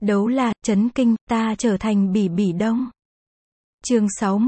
Đấu la, chấn kinh, ta trở thành Bỉ Bỉ Đông. Chương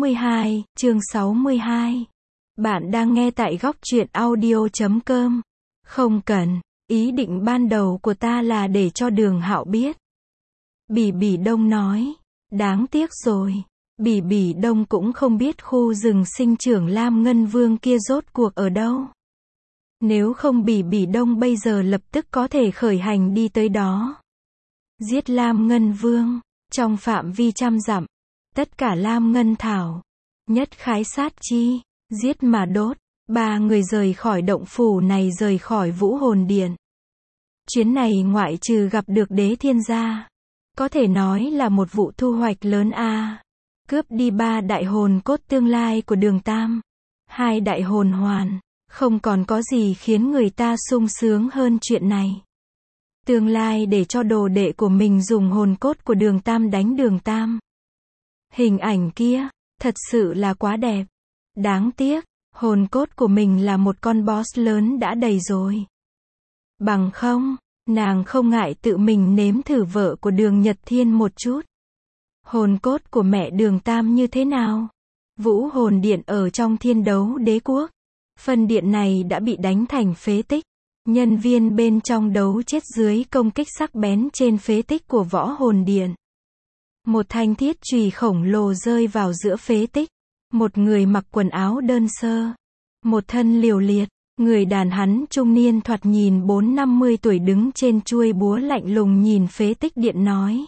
62. Bạn đang nghe tại góc truyện audio.com. Không cần, ý định ban đầu của ta là để cho Đường Hạo biết. Bỉ Bỉ Đông nói. Đáng tiếc rồi. Bỉ Bỉ Đông cũng không biết khu rừng sinh trưởng Lam Ngân Vương kia rốt cuộc ở đâu. Nếu không Bỉ Bỉ Đông bây giờ lập tức có thể khởi hành đi tới đó. Giết Lam Ngân Vương, trong phạm vi 100 dặm, tất cả Lam Ngân Thảo, nhất khái sát chi, giết mà đốt. 3 người rời khỏi động phủ này, rời khỏi Vũ Hồn Điện. Chuyến này ngoại trừ gặp được Đế Thiên gia, có thể nói là một vụ thu hoạch lớn a. Cướp đi 3 đại hồn cốt tương lai của Đường Tam, 2 đại hồn hoàn, không còn có gì khiến người ta sung sướng hơn chuyện này. Tương lai để cho đồ đệ của mình dùng hồn cốt của Đường Tam đánh Đường Tam. Hình ảnh kia, thật sự là quá đẹp. Đáng tiếc, hồn cốt của mình là một con boss lớn đã đầy rồi. Bằng không, nàng không ngại tự mình nếm thử vợ của Đường Nhật Thiên một chút. Hồn cốt của mẹ Đường Tam như thế nào? Vũ Hồn Điện ở trong Thiên Đấu Đế Quốc. Phân điện này đã bị đánh thành phế tích. Nhân viên bên trong đấu chết dưới công kích sắc bén trên phế tích của Võ Hồn Điện. Một thanh thiết chùy khổng lồ rơi vào giữa phế tích. Một người mặc quần áo đơn sơ, một thân liều liệt, người đàn hắn trung niên thoạt nhìn 40-50 tuổi đứng trên chuôi búa lạnh lùng nhìn phế tích điện nói.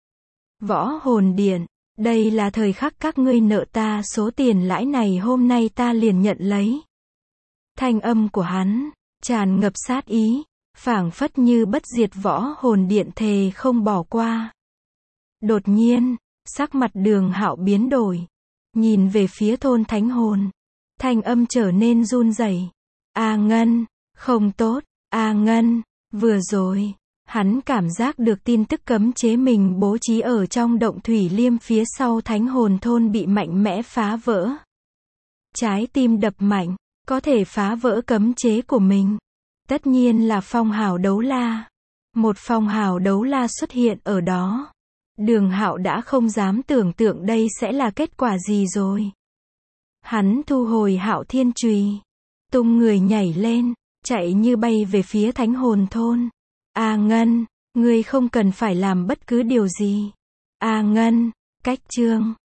Võ Hồn Điện, đây là thời khắc các ngươi nợ ta số tiền lãi này, hôm nay ta liền nhận lấy. Thanh âm của hắn tràn ngập sát ý, phảng phất như bất diệt Võ Hồn Điện thề không bỏ qua. Đột nhiên, sắc mặt Đường Hạo biến đổi, nhìn về phía thôn thánh hồn, thanh âm trở nên run rẩy. A Ngân, không tốt, A Ngân, vừa rồi, hắn cảm giác được tin tức cấm chế mình bố trí ở trong động thủy liêm phía sau thánh hồn thôn bị mạnh mẽ phá vỡ. Trái tim đập mạnh, có thể phá vỡ cấm chế của mình. Tất nhiên là phong hào đấu la. Một phong hào đấu la xuất hiện ở đó. Đường Hạo đã không dám tưởng tượng đây sẽ là kết quả gì rồi. Hắn thu hồi Hạo Thiên Chùy, tung người nhảy lên, chạy như bay về phía thánh hồn thôn. A Ngân, ngươi không cần phải làm bất cứ điều gì. A Ngân, cách chương